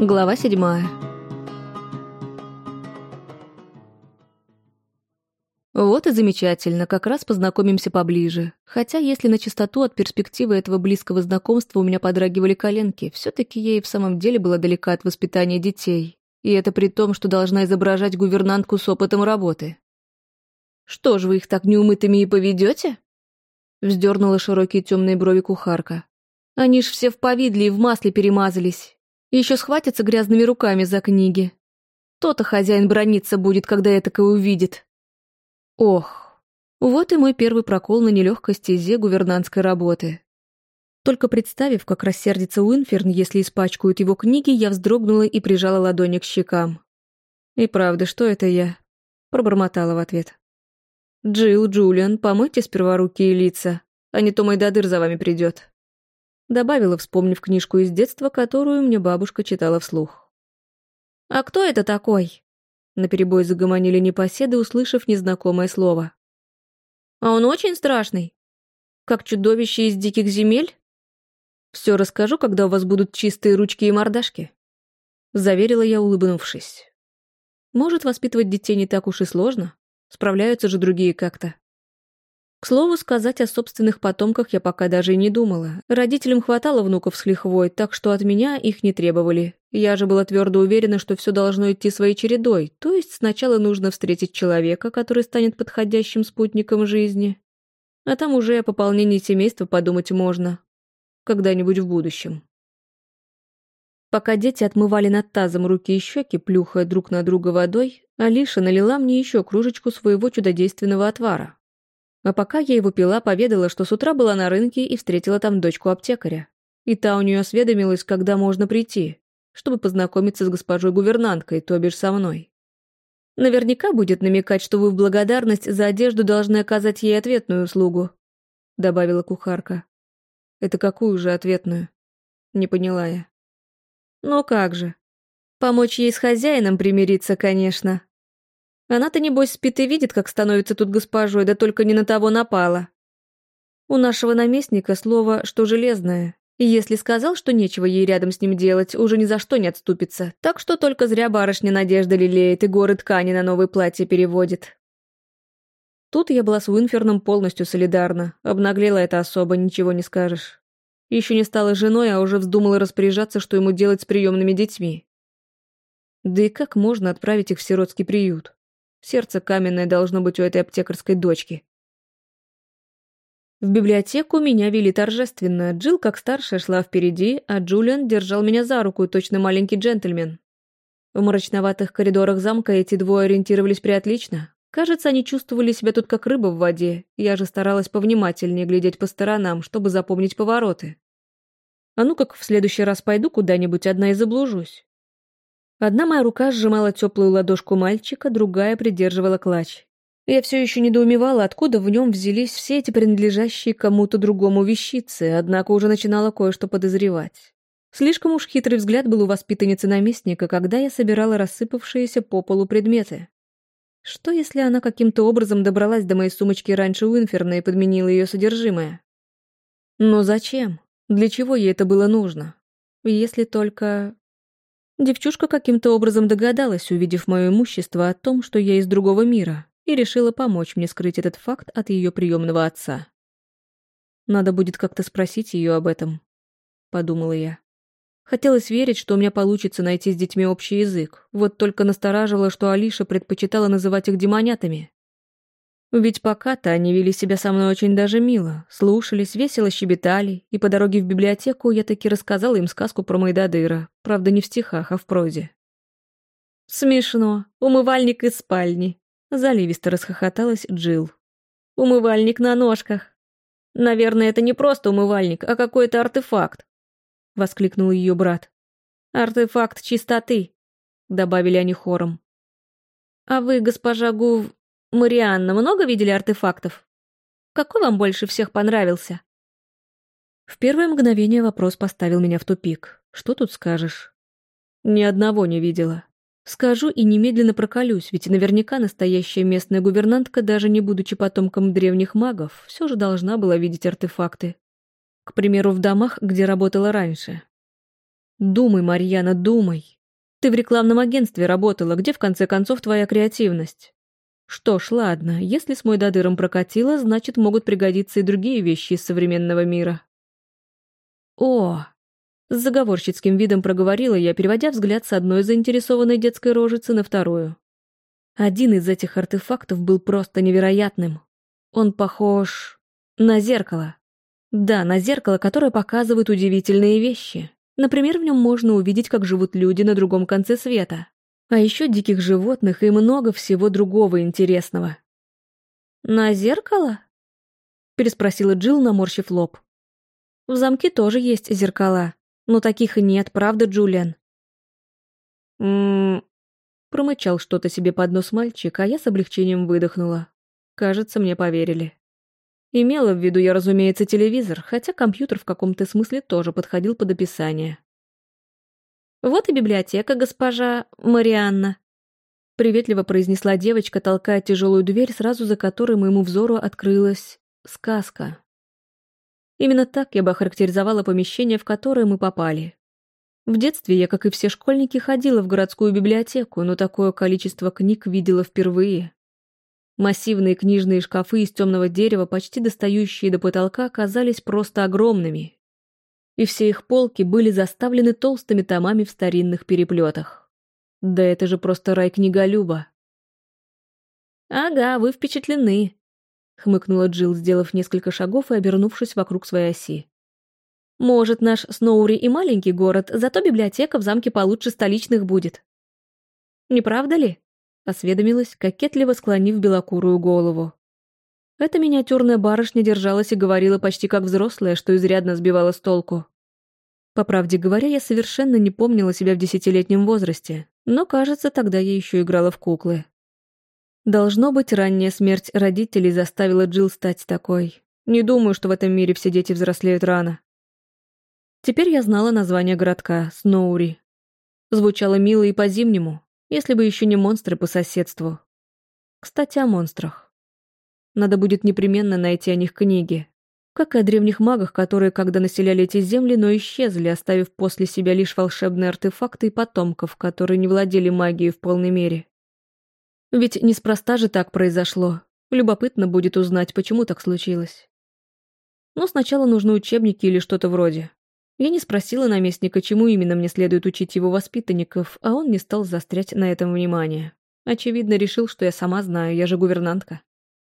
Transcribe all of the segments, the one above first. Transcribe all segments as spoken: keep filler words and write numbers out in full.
Глава седьмая. Вот и замечательно, как раз познакомимся поближе. Хотя, если на чистоту, от перспективы этого близкого знакомства у меня подрагивали коленки, все-таки я и в самом деле была далека от воспитания детей. И это при том, что должна изображать гувернантку с опытом работы. «Что ж вы их так неумытыми и поведете?» Вздернула широкие темные брови кухарка. «Они ж все в повидле и в масле перемазались. Еще схватятся грязными руками за книги. То-то хозяин браниться будет, когда этакое увидит». Ох, вот и мой первый прокол на нелегкой стезе гувернантской работы. Только представив, как рассердится Уинферн, если испачкают его книги, я вздрогнула и прижала ладони к щекам. «И правда, что это я?» — пробормотала в ответ. «Джилл, Джулиан, помойте сперва руки и лица, а не то мой додыр за вами придет», — добавила, вспомнив книжку из детства, которую мне бабушка читала вслух. «А кто это такой?» Наперебой загомонили непоседы, услышав незнакомое слово. «А он очень страшный? Как чудовище из диких земель?» «Все расскажу, когда у вас будут чистые ручки и мордашки», — заверила я, улыбнувшись. «Может, воспитывать детей не так уж и сложно? Справляются же другие как-то». К слову сказать, о собственных потомках я пока даже и не думала. Родителям хватало внуков с лихвой, так что от меня их не требовали. Я же была твердо уверена, что все должно идти своей чередой, то есть сначала нужно встретить человека, который станет подходящим спутником жизни. А там уже о пополнении семейства подумать можно. Когда-нибудь в будущем. Пока дети отмывали над тазом руки и щеки, плюхая друг на друга водой, Алиша налила мне еще кружечку своего чудодейственного отвара. А пока я его пила, поведала, что с утра была на рынке и встретила там дочку аптекаря. И та у нее осведомилась, когда можно прийти, чтобы познакомиться с госпожой-гувернанткой, то бишь со мной. Наверняка будет намекать, что вы в благодарность за одежду должны оказать ей ответную услугу, добавила кухарка. Это какую же ответную? Не поняла я. Ну как же. Помочь ей с хозяином примириться, конечно. Она-то, небось, спит и видит, как становится тут госпожой, да только не на того напала. У нашего наместника слово, что железное, и если сказал, что нечего ей рядом с ним делать, уже ни за что не отступится, так что только зря барышня надежда лелеет и горы ткани на новое платье переводит. Тут я была с Уинферном полностью солидарна, обнаглела это особо, ничего не скажешь. Еще не стала женой, а уже вздумала распоряжаться, что ему делать с приемными детьми. Да и как можно отправить их в сиротский приют? Сердце каменное должно быть у этой аптекарской дочки. В библиотеку меня вели торжественно. Джилл, как старшая, шла впереди, а Джулиан держал меня за руку, точно маленький джентльмен. В мрачноватых коридорах замка эти двое ориентировались приотлично. Кажется, они чувствовали себя тут как рыба в воде. Я же старалась повнимательнее глядеть по сторонам, чтобы запомнить повороты. А ну как в следующий раз пойду куда-нибудь одна и заблужусь. Одна моя рука сжимала теплую ладошку мальчика, другая придерживала клатч. Я все еще недоумевала, откуда в нем взялись все эти принадлежащие кому-то другому вещицы, однако уже начинала кое-что подозревать. Слишком уж хитрый взгляд был у воспитанницы наместника, когда я собирала рассыпавшиеся по полу предметы. Что, если она каким-то образом добралась до моей сумочки раньше Уинферна и подменила ее содержимое? Но зачем? Для чего ей это было нужно? Если только... Девчушка каким-то образом догадалась, увидев мое имущество, о том, что я из другого мира, и решила помочь мне скрыть этот факт от ее приемного отца. «Надо будет как-то спросить ее об этом», — подумала я. Хотелось верить, что у меня получится найти с детьми общий язык, вот только настораживало, что Алиша предпочитала называть их демонятами. Ведь пока-то они вели себя со мной очень даже мило, слушались, весело щебетали, и по дороге в библиотеку я таки рассказала им сказку про Мойдодыра, правда не в стихах, а в прозе. «Смешно. Умывальник из спальни», — заливисто расхохоталась Джилл. «Умывальник на ножках. Наверное, это не просто умывальник, а какой-то артефакт», — воскликнул ее брат. «Артефакт чистоты», — добавили они хором. «А вы, госпожа Гув... Марианна, много видели артефактов? Какой вам больше всех понравился?» В первое мгновение вопрос поставил меня в тупик. Что тут скажешь? Ни одного не видела. Скажу и немедленно проколюсь, ведь наверняка настоящая местная гувернантка, даже не будучи потомком древних магов, все же должна была видеть артефакты. К примеру, в домах, где работала раньше. Думай, Марьяна, думай. Ты в рекламном агентстве работала, где в конце концов твоя креативность? Что ж, ладно, если с Мойдодыром прокатило, значит, могут пригодиться и другие вещи из современного мира. О! С заговорщицким видом проговорила я, переводя взгляд с одной заинтересованной детской рожицы на вторую. Один из этих артефактов был просто невероятным. Он похож на зеркало. Да, на зеркало, которое показывает удивительные вещи. Например, в нем можно увидеть, как живут люди на другом конце света. А еще диких животных и много всего другого интересного. «На зеркало?» — переспросила Джилл, наморщив лоб. «В замке тоже есть зеркала, но таких и нет, правда, Джулиан?» «М-м-м», промычал что-то себе под нос мальчик, а я с облегчением выдохнула. Кажется, мне поверили. Имела в виду я, разумеется, телевизор, хотя компьютер в каком-то смысле тоже подходил под описание. «Вот и библиотека, госпожа Марианна», — приветливо произнесла девочка, толкая тяжелую дверь, сразу за которой моему взору открылась сказка. Именно так я бы охарактеризовала помещение, в которое мы попали. В детстве я, как и все школьники, ходила в городскую библиотеку, но такое количество книг видела впервые. Массивные книжные шкафы из темного дерева, почти достающие до потолка, казались просто огромными. И все их полки были заставлены толстыми томами в старинных переплетах. Да это же просто рай книголюба. «Ага, вы впечатлены», — хмыкнула Джилл, сделав несколько шагов и обернувшись вокруг своей оси. «Может, наш Сноури и маленький город, зато библиотека в замке получше столичных будет. Не правда ли?» — осведомилась, кокетливо склонив белокурую голову. Эта миниатюрная барышня держалась и говорила почти как взрослая, что изрядно сбивала с толку. По правде говоря, я совершенно не помнила себя в десятилетнем возрасте, но, кажется, тогда я еще играла в куклы. Должно быть, ранняя смерть родителей заставила Джилл стать такой. Не думаю, что в этом мире все дети взрослеют рано. Теперь я знала название городка — Сноури. Звучало мило и по-зимнему, если бы еще не монстры по соседству. Кстати, о монстрах. Надо будет непременно найти о них книги. Как и о древних магах, которые когда населяли эти земли, но исчезли, оставив после себя лишь волшебные артефакты и потомков, которые не владели магией в полной мере. Ведь неспроста же так произошло. Любопытно будет узнать, почему так случилось. Но сначала нужны учебники или что-то вроде. Я не спросила наместника, чему именно мне следует учить его воспитанников, а он не стал заострять на этом внимание. Очевидно, решил, что я сама знаю, я же гувернантка.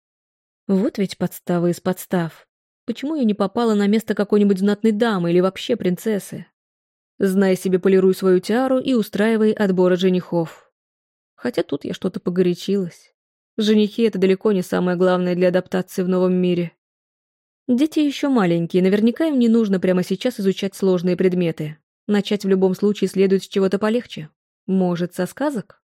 Вот ведь подстава из подстав. Почему я не попала на место какой-нибудь знатной дамы или вообще принцессы? Знай себе, полируй свою тиару и устраивай отборы женихов. Хотя тут я что-то погорячилась. Женихи — это далеко не самое главное для адаптации в новом мире. Дети еще маленькие, наверняка им не нужно прямо сейчас изучать сложные предметы. Начать в любом случае следует с чего-то полегче. Может, со сказок?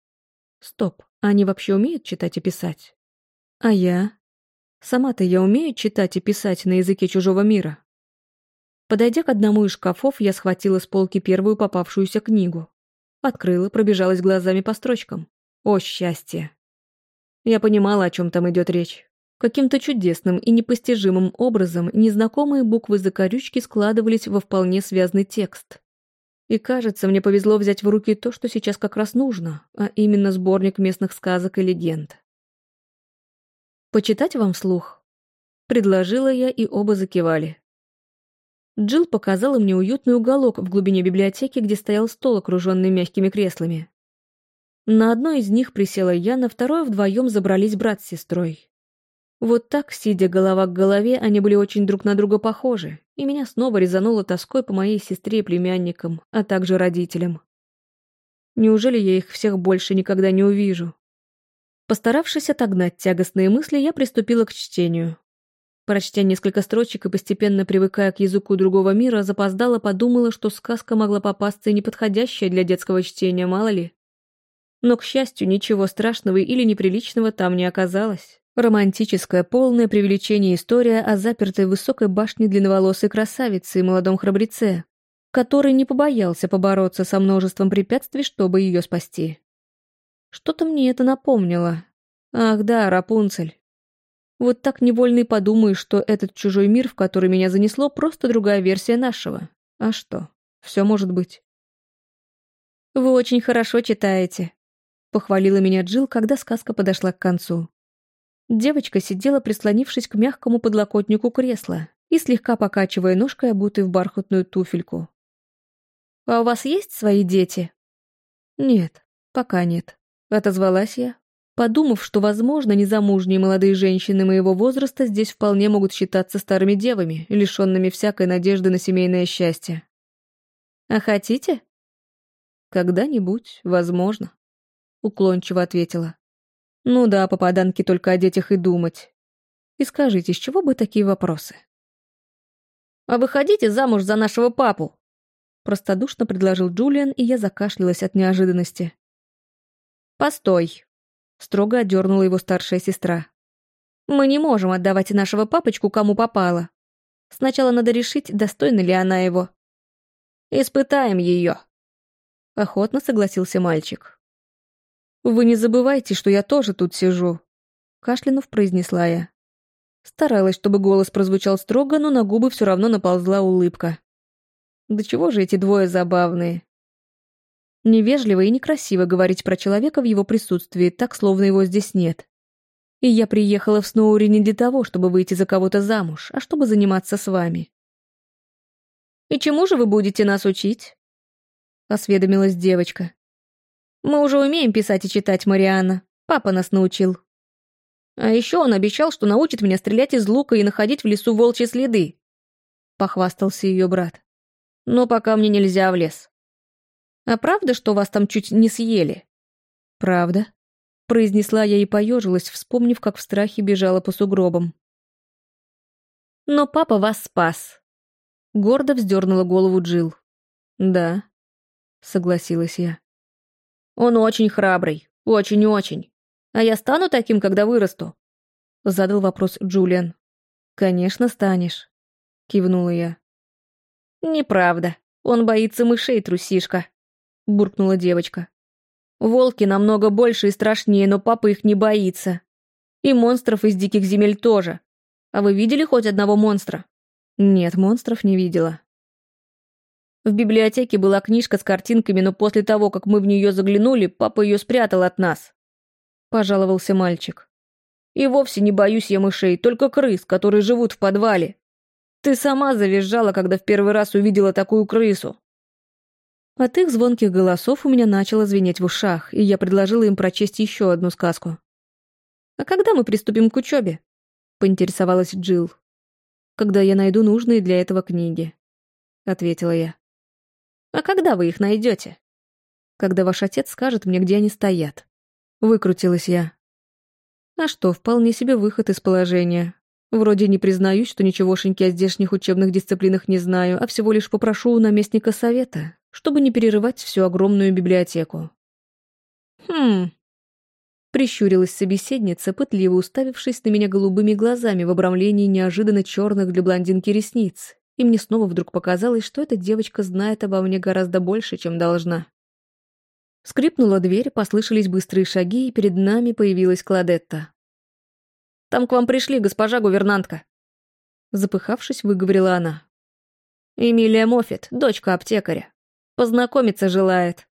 Стоп, они вообще умеют читать и писать? А я? Сама-то я умею читать и писать на языке чужого мира? Подойдя к одному из шкафов, я схватила с полки первую попавшуюся книгу. Открыла, пробежалась глазами по строчкам. О, счастье! Я понимала, о чем там идет речь. Каким-то чудесным и непостижимым образом незнакомые буквы закорючки складывались во вполне связный текст. И кажется, мне повезло взять в руки то, что сейчас как раз нужно, а именно сборник местных сказок и легенд. «Почитать вам вслух?» — предложила я, и оба закивали. Джилл показала мне уютный уголок в глубине библиотеки, где стоял стол, окруженный мягкими креслами. На одно из них присела я, на второе вдвоем забрались брат с сестрой. Вот так, сидя голова к голове, они были очень друг на друга похожи, и меня снова резануло тоской по моей сестре и племянникам, а также родителям. Неужели я их всех больше никогда не увижу? Постаравшись отогнать тягостные мысли, я приступила к чтению. Прочтя несколько строчек и постепенно привыкая к языку другого мира, запоздала подумала, что сказка могла попасться и неподходящая для детского чтения, мало ли. Но, к счастью, ничего страшного или неприличного там не оказалось. Романтическая, полное преувеличение история о запертой в высокой башне длинноволосой красавице и молодом храбреце, который не побоялся побороться со множеством препятствий, чтобы ее спасти. Что-то мне это напомнило. Ах да, Рапунцель. Вот так невольно и подумаешь, что этот чужой мир, в который меня занесло, просто другая версия нашего. А что? Все может быть. «Вы очень хорошо читаете», — похвалила меня Джилл, когда сказка подошла к концу. Девочка сидела, прислонившись к мягкому подлокотнику кресла и слегка покачивая ножкой, обутой в бархатную туфельку. «А у вас есть свои дети?» «Нет, пока нет», — отозвалась я, подумав, что, возможно, незамужние молодые женщины моего возраста здесь вполне могут считаться старыми девами, лишенными всякой надежды на семейное счастье. «А хотите?» «Когда-нибудь, возможно», — уклончиво ответила. «Ну да, попаданки только о детях и думать. И скажите, с чего бы такие вопросы?» «А вы хотите замуж за нашего папу?» Простодушно предложил Джулиан, и я закашлялась от неожиданности. «Постой», — строго отдернула его старшая сестра. «Мы не можем отдавать нашего папочку кому попало. Сначала надо решить, достойна ли она его». «Испытаем ее», — охотно согласился мальчик. «Вы не забывайте, что я тоже тут сижу», — кашлянув произнесла я. Старалась, чтобы голос прозвучал строго, но на губы все равно наползла улыбка. Да чего же эти двое забавные? Невежливо и некрасиво говорить про человека в его присутствии, так, словно его здесь нет. И я приехала в Сноури не для того, чтобы выйти за кого-то замуж, а чтобы заниматься с вами. «И чему же вы будете нас учить?» — осведомилась девочка. «Мы уже умеем писать и читать, Марианна. Папа нас научил. А еще он обещал, что научит меня стрелять из лука и находить в лесу волчьи следы», — похвастался ее брат. «Но пока мне нельзя в лес». «А правда, что вас там чуть не съели?» «Правда», — произнесла я и поежилась, вспомнив, как в страхе бежала по сугробам. «Но папа вас спас», — гордо вздернула голову Джилл. «Да», — согласилась я. «Он очень храбрый, очень-очень. А я стану таким, когда вырасту?» — задал вопрос Джулиан. «Конечно, станешь», — кивнула я. «Неправда. Он боится мышей, трусишка», — буркнула девочка. «Волки намного больше и страшнее, но папа их не боится. И монстров из диких земель тоже. А вы видели хоть одного монстра?» «Нет, монстров не видела». «В библиотеке была книжка с картинками, но после того, как мы в нее заглянули, папа ее спрятал от нас», — пожаловался мальчик. «И вовсе не боюсь я мышей, только крыс, которые живут в подвале. Ты сама завизжала, когда в первый раз увидела такую крысу». От их звонких голосов у меня начало звенеть в ушах, и я предложила им прочесть еще одну сказку. «А когда мы приступим к учебе?» — поинтересовалась Джилл. «Когда я найду нужные для этого книги», — ответила я. «А когда вы их найдете?» «Когда ваш отец скажет мне, где они стоят». Выкрутилась я. А что, вполне себе выход из положения. Вроде не признаюсь, что ничегошеньки о здешних учебных дисциплинах не знаю, а всего лишь попрошу у наместника совета, чтобы не перерывать всю огромную библиотеку. «Хм...» — прищурилась собеседница, пытливо уставившись на меня голубыми глазами в обрамлении неожиданно черных для блондинки ресниц, и мне снова вдруг показалось, что эта девочка знает обо мне гораздо больше, чем должна. Скрипнула дверь, послышались быстрые шаги, и перед нами появилась Кладетта. «Там к вам пришли, госпожа гувернантка», — запыхавшись, выговорила она. «Эмилия Моффет, дочка аптекаря. Познакомиться желает».